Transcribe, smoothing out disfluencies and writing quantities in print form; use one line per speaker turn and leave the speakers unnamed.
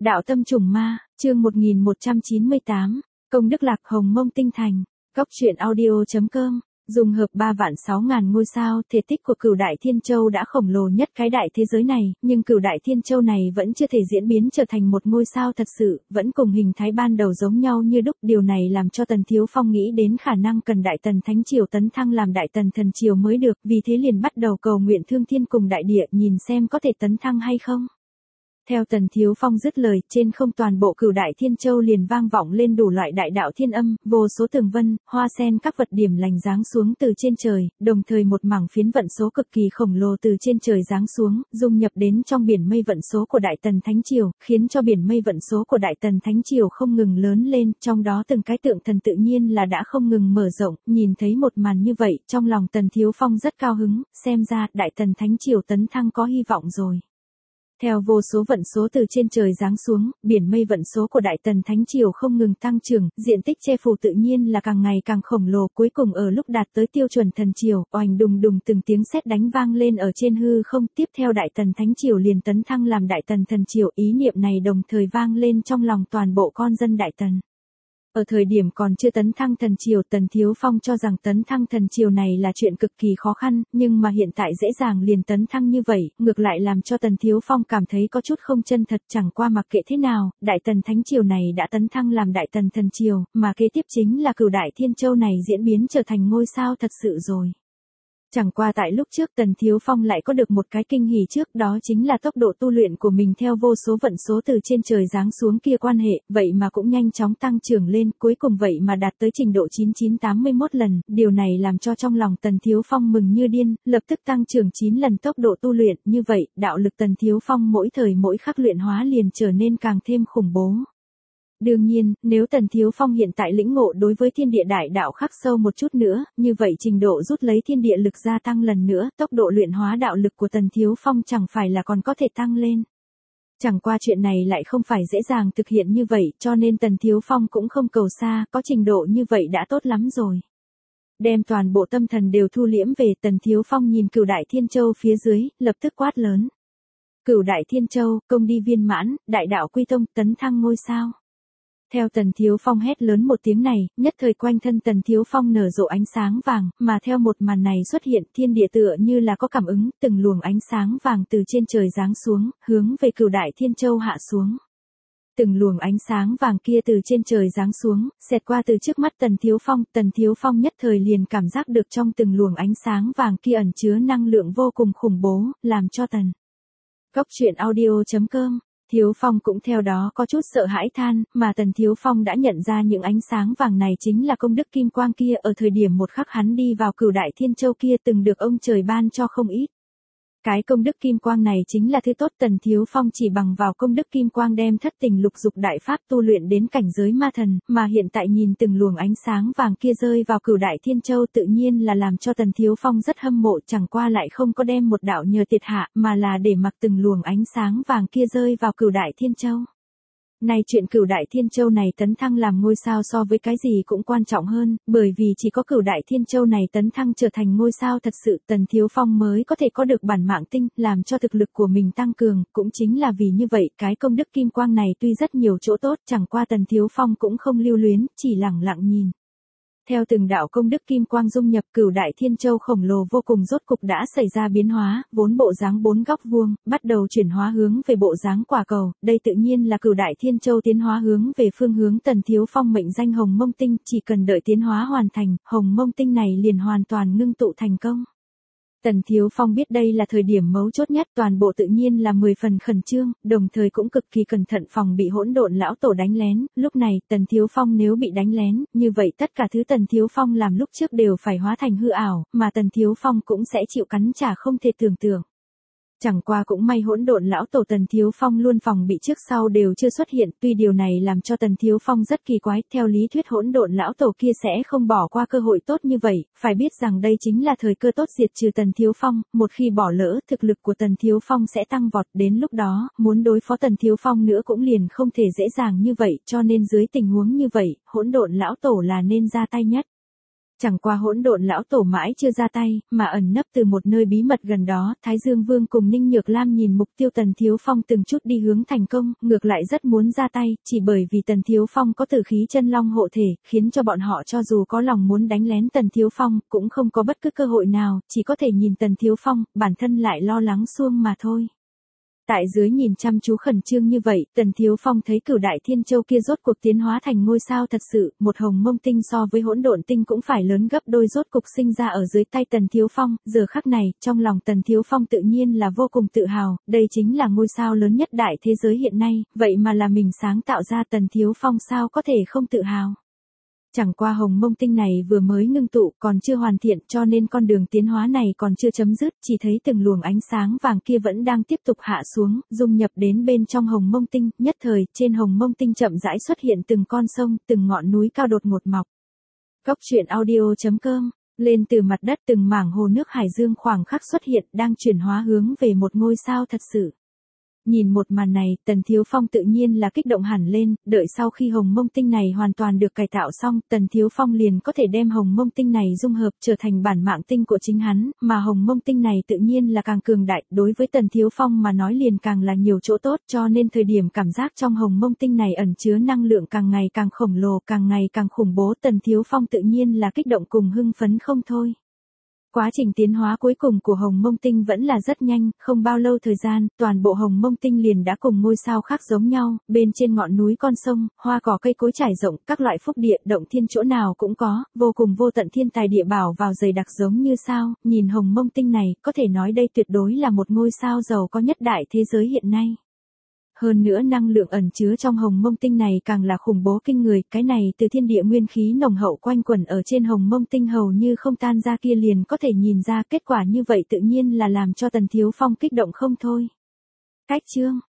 Đạo tâm trùng ma, chương 1198, công đức lạc hồng mông tinh thành, góc truyện audio.com, dùng hợp 3.600.000 ngôi sao, thể tích của Cửu Đại Thiên Châu đã khổng lồ nhất cái đại thế giới này, nhưng Cửu Đại Thiên Châu này vẫn chưa thể diễn biến trở thành một ngôi sao thật sự, vẫn cùng hình thái ban đầu giống nhau như đúc. Điều này làm cho Tần Thiếu Phong nghĩ đến khả năng cần Đại Tần Thánh Triều tấn thăng làm Đại Tần Thần Triều mới được, vì thế liền bắt đầu cầu nguyện Thương Thiên cùng đại địa nhìn xem có thể tấn thăng hay không. Theo Tần Thiếu Phong dứt lời, trên không toàn bộ Cửu Đại Thiên Châu liền vang vọng lên đủ loại đại đạo thiên âm, vô số tường vân, hoa sen các vật điểm lành giáng xuống từ trên trời, đồng thời một mảng phiến vận số cực kỳ khổng lồ từ trên trời giáng xuống, dung nhập đến trong biển mây vận số của Đại Tần Thánh Triều, khiến cho biển mây vận số của Đại Tần Thánh Triều không ngừng lớn lên, trong đó từng cái tượng thần tự nhiên là đã không ngừng mở rộng. Nhìn thấy một màn như vậy, trong lòng Tần Thiếu Phong rất cao hứng, xem ra Đại Tần Thánh Triều tấn thăng có hy vọng rồi. Theo vô số vận số từ trên trời giáng xuống, biển mây vận số của Đại Tần Thánh Triều không ngừng tăng trưởng, diện tích che phủ tự nhiên là càng ngày càng khổng lồ, cuối cùng ở lúc đạt tới tiêu chuẩn thần triều, oành đùng đùng từng tiếng sét đánh vang lên ở trên hư không, tiếp theo Đại Tần Thánh Triều liền tấn thăng làm Đại Tần Thần Triều, ý niệm này đồng thời vang lên trong lòng toàn bộ con dân Đại Tần. Ở thời điểm còn chưa tấn thăng thần triều, Tần Thiếu Phong cho rằng tấn thăng thần triều này là chuyện cực kỳ khó khăn, nhưng mà hiện tại dễ dàng liền tấn thăng như vậy, ngược lại làm cho Tần Thiếu Phong cảm thấy có chút không chân thật. Chẳng qua mặc kệ thế nào, Đại Tần Thánh Triều này đã tấn thăng làm Đại Tần Thần Triều, mà kế tiếp chính là Cửu Đại Thiên Châu này diễn biến trở thành ngôi sao thật sự rồi. Chẳng qua tại lúc trước Tần Thiếu Phong lại có được một cái kinh hỉ trước, đó chính là tốc độ tu luyện của mình theo vô số vận số từ trên trời giáng xuống kia quan hệ, vậy mà cũng nhanh chóng tăng trưởng lên, cuối cùng vậy mà đạt tới trình độ 9981 lần, điều này làm cho trong lòng Tần Thiếu Phong mừng như điên, lập tức tăng trưởng 9 lần tốc độ tu luyện, như vậy, đạo lực Tần Thiếu Phong mỗi thời mỗi khắc luyện hóa liền trở nên càng thêm khủng bố. Đương nhiên, nếu Tần Thiếu Phong hiện tại lĩnh ngộ đối với thiên địa đại đạo khắc sâu một chút nữa, như vậy trình độ rút lấy thiên địa lực gia tăng lần nữa, tốc độ luyện hóa đạo lực của Tần Thiếu Phong chẳng phải là còn có thể tăng lên. Chẳng qua chuyện này lại không phải dễ dàng thực hiện như vậy, cho nên Tần Thiếu Phong cũng không cầu xa, có trình độ như vậy đã tốt lắm rồi. Đem toàn bộ tâm thần đều thu liễm về, Tần Thiếu Phong nhìn Cửu Đại Thiên Châu phía dưới, lập tức quát lớn. Cửu Đại Thiên Châu, công đi viên mãn, đại đạo quy tông, tấn thăng ngôi sao. Theo Tần Thiếu Phong hét lớn một tiếng này, nhất thời quanh thân Tần Thiếu Phong nở rộ ánh sáng vàng, mà theo một màn này xuất hiện, thiên địa tựa như là có cảm ứng, từng luồng ánh sáng vàng từ trên trời giáng xuống, hướng về Cửu Đại Thiên Châu hạ xuống. Từng luồng ánh sáng vàng kia từ trên trời giáng xuống, xẹt qua từ trước mắt Tần Thiếu Phong nhất thời liền cảm giác được trong từng luồng ánh sáng vàng kia ẩn chứa năng lượng vô cùng khủng bố, làm cho Góc truyện audio.com Thiếu Phong cũng theo đó có chút sợ hãi than, mà Tần Thiếu Phong đã nhận ra những ánh sáng vàng này chính là công đức kim quang kia, ở thời điểm một khắc hắn đi vào Cửu Đại Thiên Châu kia từng được ông trời ban cho không ít. Cái công đức kim quang này chính là thứ tốt, Tần Thiếu Phong chỉ bằng vào công đức kim quang đem thất tình lục dục đại pháp tu luyện đến cảnh giới ma thần, mà hiện tại nhìn từng luồng ánh sáng vàng kia rơi vào Cửu Đại Thiên Châu tự nhiên là làm cho Tần Thiếu Phong rất hâm mộ, chẳng qua lại không có đem một đạo nhờ tiệt hạ, mà là để mặc từng luồng ánh sáng vàng kia rơi vào Cửu Đại Thiên Châu. Này chuyện Cửu Đại Thiên Châu này tấn thăng làm ngôi sao so với cái gì cũng quan trọng hơn, bởi vì chỉ có Cửu Đại Thiên Châu này tấn thăng trở thành ngôi sao thật sự, Tần Thiếu Phong mới có thể có được bản mạng tinh, làm cho thực lực của mình tăng cường, cũng chính là vì như vậy, cái công đức kim quang này tuy rất nhiều chỗ tốt, chẳng qua Tần Thiếu Phong cũng không lưu luyến, chỉ lẳng lặng nhìn. Theo từng đạo công đức kim quang dung nhập, Cửu Đại Thiên Châu khổng lồ vô cùng rốt cục đã xảy ra biến hóa, vốn bộ dáng bốn góc vuông, bắt đầu chuyển hóa hướng về bộ dáng quả cầu, đây tự nhiên là Cửu Đại Thiên Châu tiến hóa hướng về phương hướng Tần Thiếu Phong mệnh danh Hồng Mông Tinh, chỉ cần đợi tiến hóa hoàn thành, Hồng Mông Tinh này liền hoàn toàn ngưng tụ thành công. Tần Thiếu Phong biết đây là thời điểm mấu chốt nhất, toàn bộ tự nhiên là 10 phần khẩn trương, đồng thời cũng cực kỳ cẩn thận phòng bị hỗn độn lão tổ đánh lén, lúc này, Tần Thiếu Phong nếu bị đánh lén, như vậy tất cả thứ Tần Thiếu Phong làm lúc trước đều phải hóa thành hư ảo, mà Tần Thiếu Phong cũng sẽ chịu cắn trả không thể tưởng tượng. Chẳng qua cũng may hỗn độn lão tổ Tần Thiếu Phong luôn phòng bị trước sau đều chưa xuất hiện, tuy điều này làm cho Tần Thiếu Phong rất kỳ quái, theo lý thuyết hỗn độn lão tổ kia sẽ không bỏ qua cơ hội tốt như vậy, phải biết rằng đây chính là thời cơ tốt diệt trừ Tần Thiếu Phong, một khi bỏ lỡ, thực lực của Tần Thiếu Phong sẽ tăng vọt, đến lúc đó, muốn đối phó Tần Thiếu Phong nữa cũng liền không thể dễ dàng như vậy, cho nên dưới tình huống như vậy, hỗn độn lão tổ là nên ra tay nhất. Chẳng qua hỗn độn lão tổ mãi chưa ra tay, mà ẩn nấp từ một nơi bí mật gần đó, Thái Dương Vương cùng Ninh Nhược Lam nhìn mục tiêu Tần Thiếu Phong từng chút đi hướng thành công, ngược lại rất muốn ra tay, chỉ bởi vì Tần Thiếu Phong có tử khí chân long hộ thể, khiến cho bọn họ cho dù có lòng muốn đánh lén Tần Thiếu Phong, cũng không có bất cứ cơ hội nào, chỉ có thể nhìn Tần Thiếu Phong, bản thân lại lo lắng suông mà thôi. Tại dưới nhìn chăm chú khẩn trương như vậy, Tần Thiếu Phong thấy Cửu Đại Thiên Châu kia rốt cuộc tiến hóa thành ngôi sao thật sự, một hồng mông tinh so với hỗn độn tinh cũng phải lớn gấp đôi rốt cục sinh ra ở dưới tay Tần Thiếu Phong, giờ khắc này, trong lòng Tần Thiếu Phong tự nhiên là vô cùng tự hào, đây chính là ngôi sao lớn nhất đại thế giới hiện nay, vậy mà là mình sáng tạo ra Tần Thiếu Phong sao có thể không tự hào. Chẳng qua hồng mông tinh này vừa mới ngưng tụ còn chưa hoàn thiện cho nên con đường tiến hóa này còn chưa chấm dứt, chỉ thấy từng luồng ánh sáng vàng kia vẫn đang tiếp tục hạ xuống, dung nhập đến bên trong hồng mông tinh, nhất thời, trên hồng mông tinh chậm rãi xuất hiện từng con sông, từng ngọn núi cao đột ngột mọc. Góc truyện audio.com, lên từ mặt đất từng mảng hồ nước hải dương khoảng khắc xuất hiện đang chuyển hóa hướng về một ngôi sao thật sự. Nhìn một màn này, Tần Thiếu Phong tự nhiên là kích động hẳn lên, đợi sau khi hồng mông tinh này hoàn toàn được cải tạo xong, Tần Thiếu Phong liền có thể đem hồng mông tinh này dung hợp trở thành bản mạng tinh của chính hắn, mà hồng mông tinh này tự nhiên là càng cường đại, đối với Tần Thiếu Phong mà nói liền càng là nhiều chỗ tốt, cho nên thời điểm cảm giác trong hồng mông tinh này ẩn chứa năng lượng càng ngày càng khổng lồ, càng ngày càng khủng bố, Tần Thiếu Phong tự nhiên là kích động cùng hưng phấn không thôi. Quá trình tiến hóa cuối cùng của hồng mông tinh vẫn là rất nhanh, không bao lâu thời gian, toàn bộ hồng mông tinh liền đã cùng ngôi sao khác giống nhau, bên trên ngọn núi con sông, hoa cỏ cây cối trải rộng, các loại phúc địa, động thiên chỗ nào cũng có, vô cùng vô tận thiên tài địa bảo vào dày đặc giống như sao, nhìn hồng mông tinh này, có thể nói đây tuyệt đối là một ngôi sao giàu có nhất đại thế giới hiện nay. Hơn nữa năng lượng ẩn chứa trong hồng mông tinh này càng là khủng bố kinh người, cái này từ thiên địa nguyên khí nồng hậu quanh quẩn ở trên hồng mông tinh hầu như không tan ra kia liền có thể nhìn ra kết quả như vậy tự nhiên là làm cho Tần Thiếu Phong kích động không thôi. Cách chương